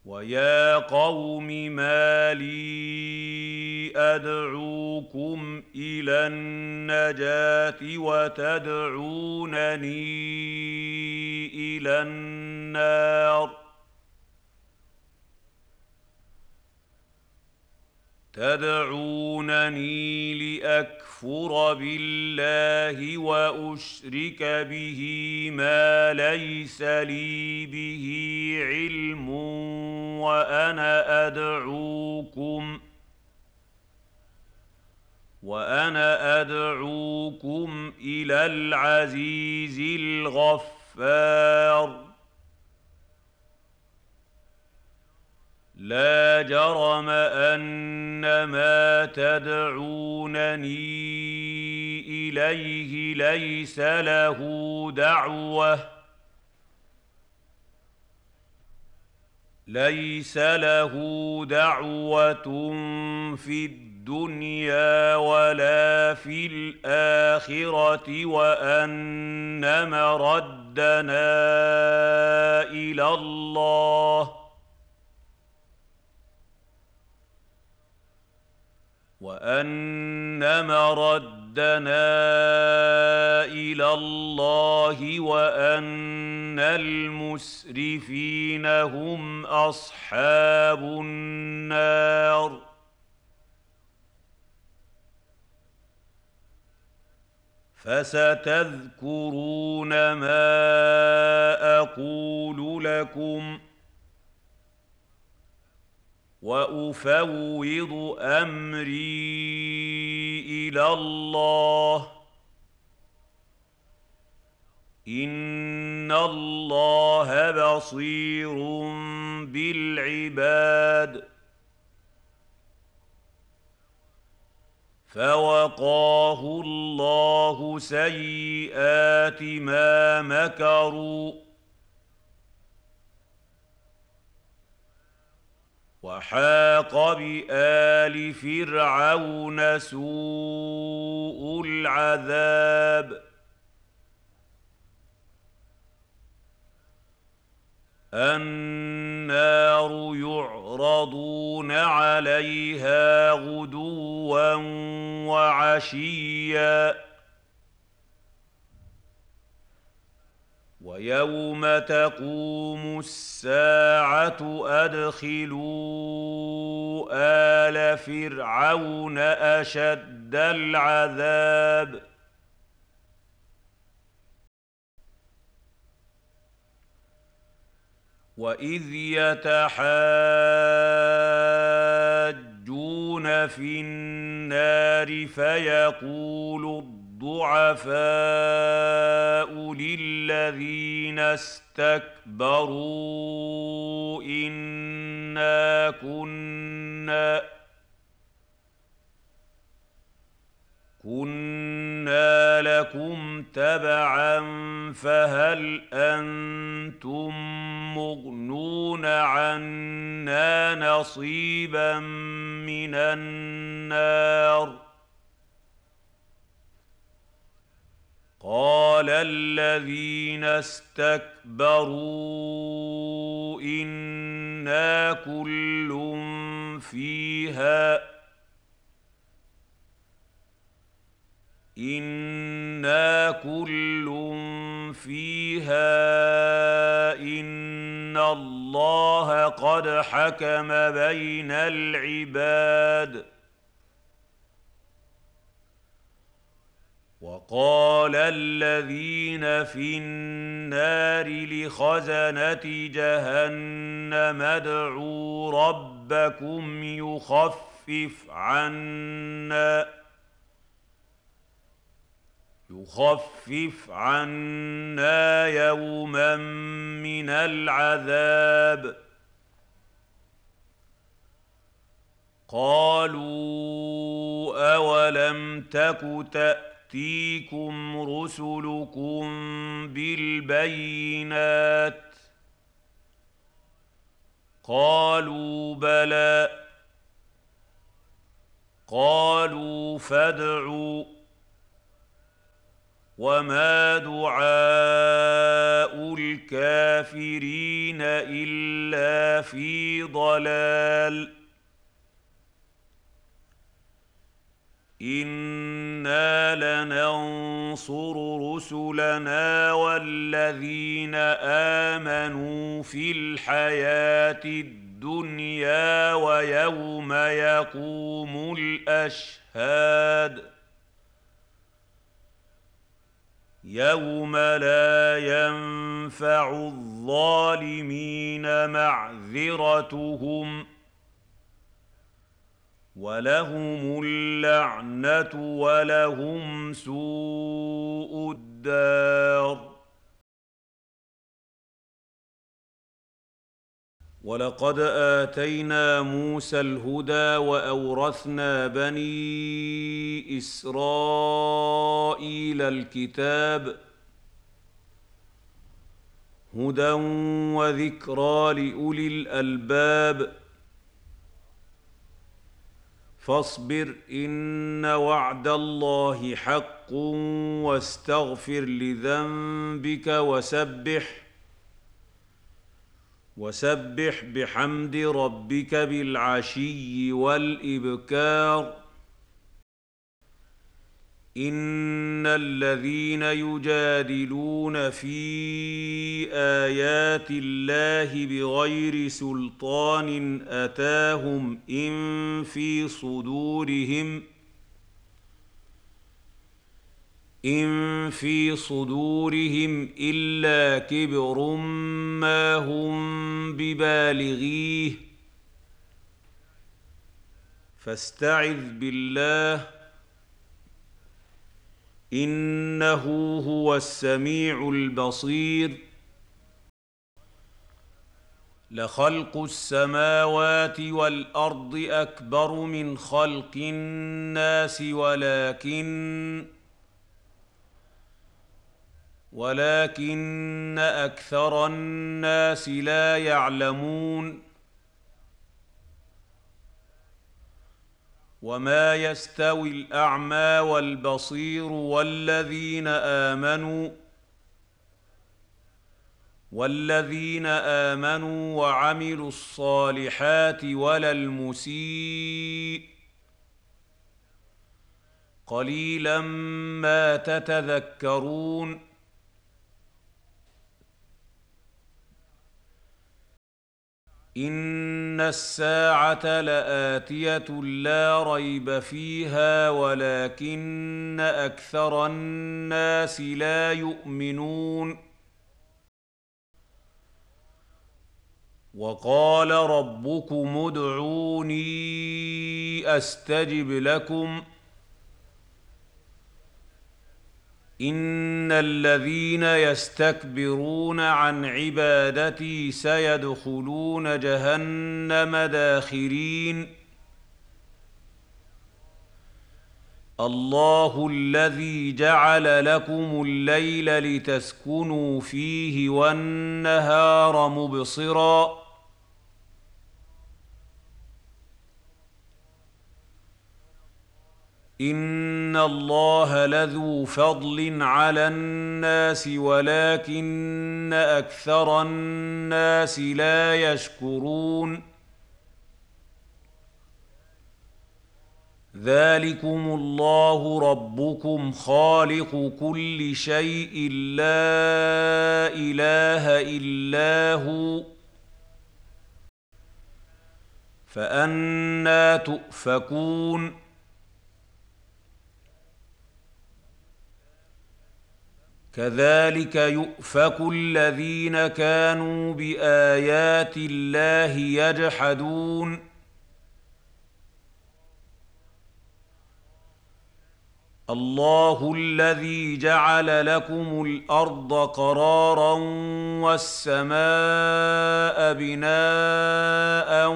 وَيَا قَوْمِ مَا لِي أَدْعُوكُمْ إِلَى النَّجَاةِ وَتَدْعُونَنِي إِلَى النَّارِ تدعونني لأكفر بالله وأشرك به ما ليس لي به علم وأنا أدعوكم إلى العزيز الغفار لا جرم أن ما تدعونني إليه ليس له دعوة في الدنيا ولا في الآخرة وأن مردنا إلى الله وأن المسرفين هم أصحاب النار فستذكرون ما أقول لكم وأفوض أمري إلى الله إن الله بصير بالعباد فوقاه الله سيئات ما مكروا وحاق بآل فرعون سوء العذاب النار يعرضون عليها غدوا وعشيا ويوم تقوم الساعة أدخلوا آل فرعون أشد العذاب وإذ يتحاجون في النار فيقول الضعفاء للذين استكبروا إنا كنا لكم تبعا فهل أنتم مغنون عنا نصيبا من النار قال الذين استكبروا إنا كل فيها إن الله قد حكم بين العباد وقال الذين في النار لخزنة جهنم ادعوا ربكم يخفف عنا يوما من العذاب قالوا أولم تك تأتيكم رسلكم بالبينات قالوا بلى قالوا فادعوا وما دعاء الكافرين إلا في ضلال إنا لننصر رسلنا والذين آمنوا في الحياة الدنيا ويوم يقوم الأشهاد يوم لا ينفع الظالمين معذرتهم ولهم اللعنة ولهم سوء الدار ولقد آتينا موسى الهدى وأورثنا بني إسرائيل الكتاب هدى وذكرى لأولي الألباب فاصبر إن وعد الله حق واستغفر لذنبك وسبح بحمد ربك بالعشي والإبكار إن الذين يجادلون في آيات الله بغير سلطان أتاهم إن في صدورهم إلا كبر ما هم ببالغيه فاستعذ بالله إنه هو السميع البصير لخلق السماوات والأرض أكبر من خلق الناس ولكن أكثر الناس لا يعلمون وما يستوي الأعمى والبصير والذين آمنوا وعملوا الصالحات ولا المسيء قليلا ما تتذكرون إن الساعة لآتية لا ريب فيها ولكن أكثر الناس لا يؤمنون وقال ربكم ادعوني أستجب لكم إن الذين يستكبرون عن عبادتي سيدخلون جهنم داخرين الله الذي جعل لكم الليل لتسكنوا فيه والنهار مبصرا إن الله لذو فضل على الناس ولكن أكثر الناس لا يشكرون ذلكم الله ربكم خالق كل شيء لا إله إلا هو فأنى تؤفكون كذلك يؤفك الذين كانوا بآيات الله يجحدون الله الذي جعل لكم الأرض قرارا والسماء بناء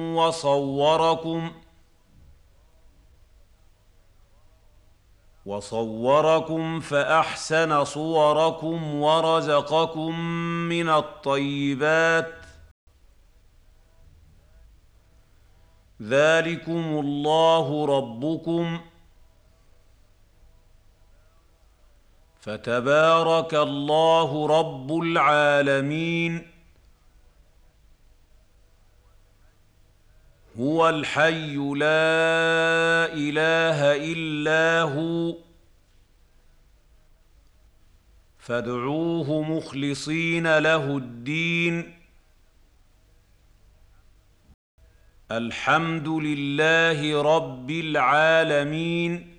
وصوركم فأحسن صوركم ورزقكم من الطيبات ذلكم الله ربكم فتبارك الله رب العالمين. هو الحي لا اله الا هو فادعوه مخلصين له الدين. الحمد لله رب العالمين.